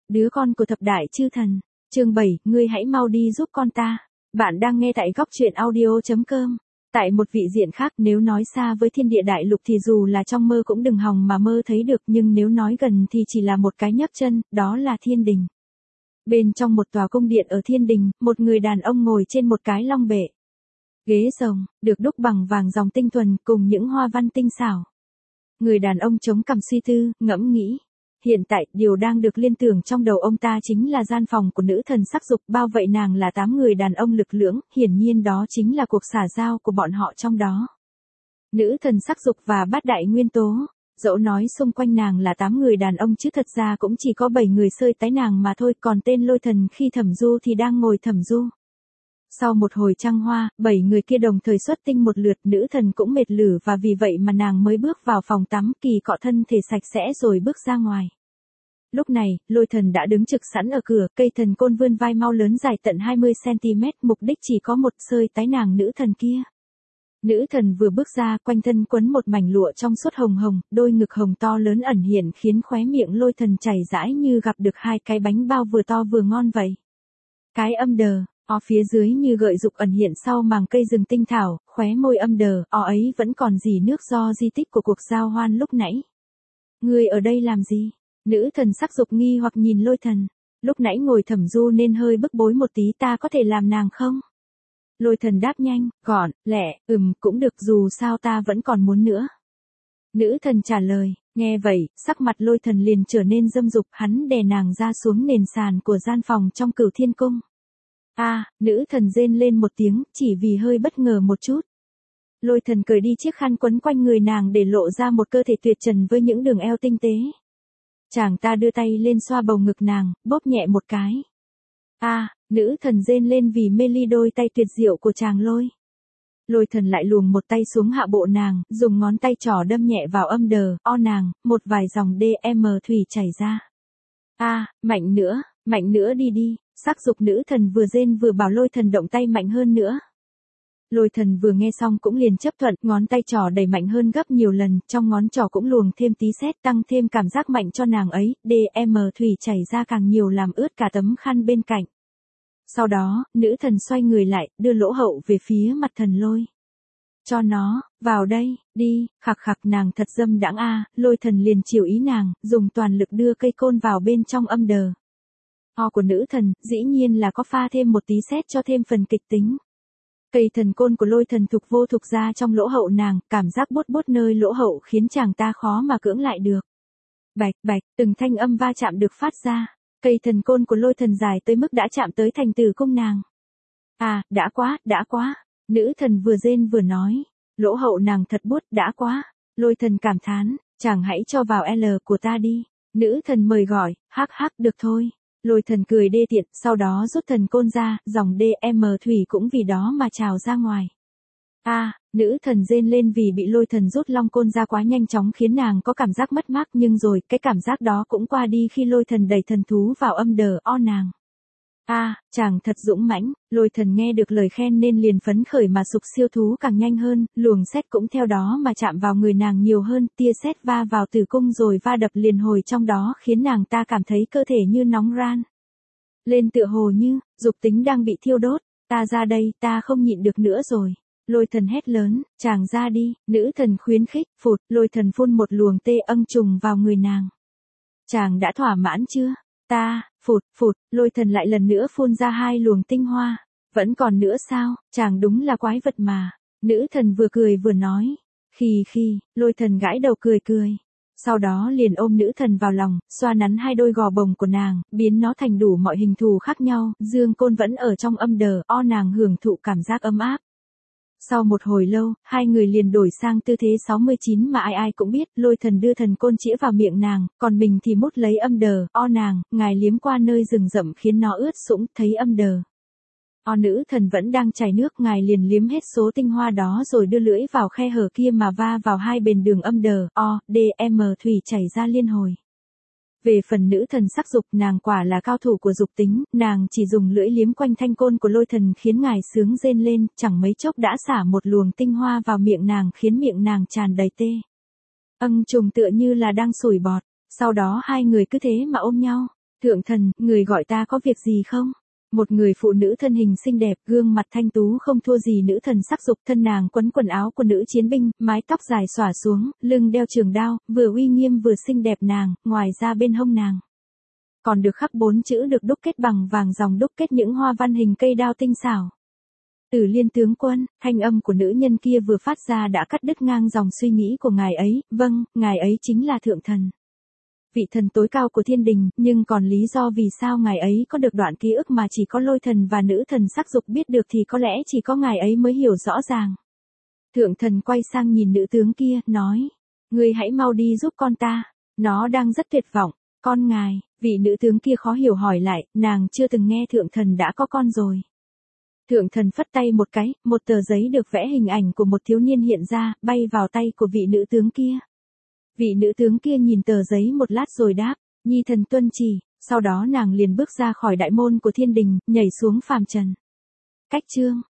Đứa con của thập đại chư thần. Chương 7, ngươi hãy mau đi giúp con ta. Bạn đang nghe tại góc truyện audio.com. Tại một vị diện khác, nếu nói xa với thiên địa đại lục thì dù là trong mơ cũng đừng hòng mà mơ thấy được, nhưng nếu nói gần thì chỉ là một cái nhấc chân, đó là thiên đình. Bên trong một tòa cung điện ở thiên đình, một người đàn ông ngồi trên một cái long bệ. Ghế rồng, được đúc bằng vàng dòng tinh thuần cùng những hoa văn tinh xảo. Người đàn ông chống cằm suy tư, ngẫm nghĩ. Hiện tại, điều đang được liên tưởng trong đầu ông ta chính là gian phòng của nữ thần sắc dục, bao vậy nàng là 8 người đàn ông lực lưỡng, hiển nhiên đó chính là cuộc xả giao của bọn họ trong đó. Nữ thần sắc dục và bát đại nguyên tố, dẫu nói xung quanh nàng là 8 người đàn ông chứ thật ra cũng chỉ có 7 người sơi tái nàng mà thôi, còn tên lôi thần khi thẩm du thì đang ngồi thẩm du. Sau một hồi trăng hoa, 7 người kia đồng thời xuất tinh một lượt, nữ thần cũng mệt lử và vì vậy mà nàng mới bước vào phòng tắm, kỳ cọ thân thể sạch sẽ rồi bước ra ngoài. Lúc này, lôi thần đã đứng trực sẵn ở cửa, cây thần côn vươn vai mau lớn dài tận 20cm, mục đích chỉ có một sơi tái nàng nữ thần kia. Nữ thần vừa bước ra, quanh thân quấn một mảnh lụa trong suốt hồng hồng, đôi ngực hồng to lớn ẩn hiện khiến khóe miệng lôi thần chảy rãi như gặp được hai cái bánh bao vừa to vừa ngon vậy. Cái âm đờ. Ở phía dưới như gợi dục ẩn hiện sau màng cây rừng tinh thảo, khóe môi âm đờ, ấy vẫn còn dì nước do di tích của cuộc giao hoan lúc nãy. Ngươi ở đây làm gì? Nữ thần sắc dục nghi hoặc nhìn lôi thần. Lúc nãy ngồi thẩm du nên hơi bức bối một tí, ta có thể làm nàng không? Lôi thần đáp nhanh, gọn, lẹ, cũng được, dù sao ta vẫn còn muốn nữa. Nữ thần trả lời, nghe vậy, sắc mặt lôi thần liền trở nên dâm dục, hắn đè nàng ra xuống nền sàn của gian phòng trong Cửu Thiên Cung. Nữ thần rên lên một tiếng, chỉ vì hơi bất ngờ một chút. Lôi thần cởi đi chiếc khăn quấn quanh người nàng để lộ ra một cơ thể tuyệt trần với những đường eo tinh tế. Chàng ta đưa tay lên xoa bầu ngực nàng, bóp nhẹ một cái. Nữ thần rên lên vì mê ly đôi tay tuyệt diệu của chàng lôi. Lôi thần lại luồng một tay xuống hạ bộ nàng, dùng ngón tay trỏ đâm nhẹ vào âm đờ, nàng, một vài dòng DM thủy chảy ra. Mạnh nữa đi. Sắc dục nữ thần vừa rên vừa bảo lôi thần động tay mạnh hơn nữa. Lôi thần vừa nghe xong cũng liền chấp thuận, ngón tay trỏ đẩy mạnh hơn gấp nhiều lần, trong ngón trỏ cũng luồng thêm tí sét, tăng thêm cảm giác mạnh cho nàng ấy, DM thủy chảy ra càng nhiều làm ướt cả tấm khăn bên cạnh. Sau đó, nữ thần xoay người lại, đưa lỗ hậu về phía mặt thần lôi. Cho nó, vào đây, đi, khặc nàng thật dâm đãng lôi thần liền chiều ý nàng, dùng toàn lực đưa cây côn vào bên trong âm đờ. Của nữ thần, dĩ nhiên là có pha thêm một tí sét cho thêm phần kịch tính. Cây thần côn của lôi thần thục vô thục ra trong lỗ hậu nàng, cảm giác bốt bốt nơi lỗ hậu khiến chàng ta khó mà cưỡng lại được. Bạch, từng thanh âm va chạm được phát ra. Cây thần côn của lôi thần dài tới mức đã chạm tới thành tử cung nàng. Đã quá. Nữ thần vừa rên vừa nói. Lỗ hậu nàng thật bút, đã quá. Lôi thần cảm thán, chàng hãy cho vào L của ta đi. Nữ thần mời gọi, hắc được thôi. Lôi thần cười đê tiện, sau đó rút thần côn ra, dòng DM thủy cũng vì đó mà trào ra ngoài. Nữ thần rên lên vì bị lôi thần rút long côn ra quá nhanh chóng khiến nàng có cảm giác mất mát, nhưng rồi, cái cảm giác đó cũng qua đi khi lôi thần đẩy thần thú vào âm đờ nàng. Chàng thật dũng mãnh, lôi thần nghe được lời khen nên liền phấn khởi mà sục siêu thú càng nhanh hơn, luồng sét cũng theo đó mà chạm vào người nàng nhiều hơn, tia sét va vào tử cung rồi va đập liền hồi trong đó khiến nàng ta cảm thấy cơ thể như nóng ran lên, tựa hồ như dục tính đang bị thiêu đốt. Ta ra đây, ta không nhịn được nữa rồi. Lôi thần hét lớn, chàng ra đi. Nữ thần khuyến khích, lôi thần phun một luồng tê âng trùng vào người nàng. Chàng đã thỏa mãn chưa? Lôi thần lại lần nữa phun ra 2 luồng tinh hoa. Vẫn còn nữa sao? Chàng đúng là quái vật mà. Nữ thần vừa cười vừa nói. Lôi thần gãi đầu cười. Sau đó liền ôm nữ thần vào lòng, xoa nắn 2 đôi gò bồng của nàng, biến nó thành đủ mọi hình thù khác nhau, dương côn vẫn ở trong âm đờ, nàng hưởng thụ cảm giác ấm áp. Sau một hồi lâu, 2 người liền đổi sang tư thế 69 mà ai cũng biết, lôi thần đưa thần côn chĩa vào miệng nàng, còn mình thì mút lấy âm đờ, nàng, ngài liếm qua nơi rừng rậm khiến nó ướt sũng, thấy âm đờ. Nữ thần vẫn đang chảy nước, ngài liền liếm hết số tinh hoa đó rồi đưa lưỡi vào khe hở kia mà va vào 2 bên đường âm đờ, DM thủy chảy ra liên hồi. Về phần nữ thần sắc dục, nàng quả là cao thủ của dục tính, nàng chỉ dùng lưỡi liếm quanh thanh côn của lôi thần khiến ngài sướng rên lên, chẳng mấy chốc đã xả một luồng tinh hoa vào miệng nàng khiến miệng nàng tràn đầy tê. Trùng tựa như là đang sủi bọt, sau đó 2 người cứ thế mà ôm nhau. Thượng thần, người gọi ta có việc gì không? Một người phụ nữ thân hình xinh đẹp, gương mặt thanh tú không thua gì nữ thần sắc dục, thân nàng quấn quần áo của nữ chiến binh, mái tóc dài xõa xuống, lưng đeo trường đao, vừa uy nghiêm vừa xinh đẹp nàng, ngoài ra bên hông nàng còn được khắc 4 chữ được đúc kết bằng vàng dòng đúc kết những hoa văn hình cây đao tinh xảo. Tử Liên tướng quân, thanh âm của nữ nhân kia vừa phát ra đã cắt đứt ngang dòng suy nghĩ của ngài ấy, vâng, ngài ấy chính là thượng thần. Vị thần tối cao của thiên đình, nhưng còn lý do vì sao ngài ấy có được đoạn ký ức mà chỉ có lôi thần và nữ thần sắc dục biết được thì có lẽ chỉ có ngài ấy mới hiểu rõ ràng. Thượng thần quay sang nhìn nữ tướng kia, nói, ngươi hãy mau đi giúp con ta, nó đang rất tuyệt vọng. Con ngài, vị nữ tướng kia khó hiểu hỏi lại, nàng chưa từng nghe thượng thần đã có con rồi. Thượng thần phất tay một cái, một tờ giấy được vẽ hình ảnh của một thiếu niên hiện ra, bay vào tay của vị nữ tướng kia. Vị nữ tướng kia nhìn tờ giấy một lát rồi đáp, nhi thần tuân chỉ, sau đó nàng liền bước ra khỏi đại môn của thiên đình, nhảy xuống phàm trần. Cách chương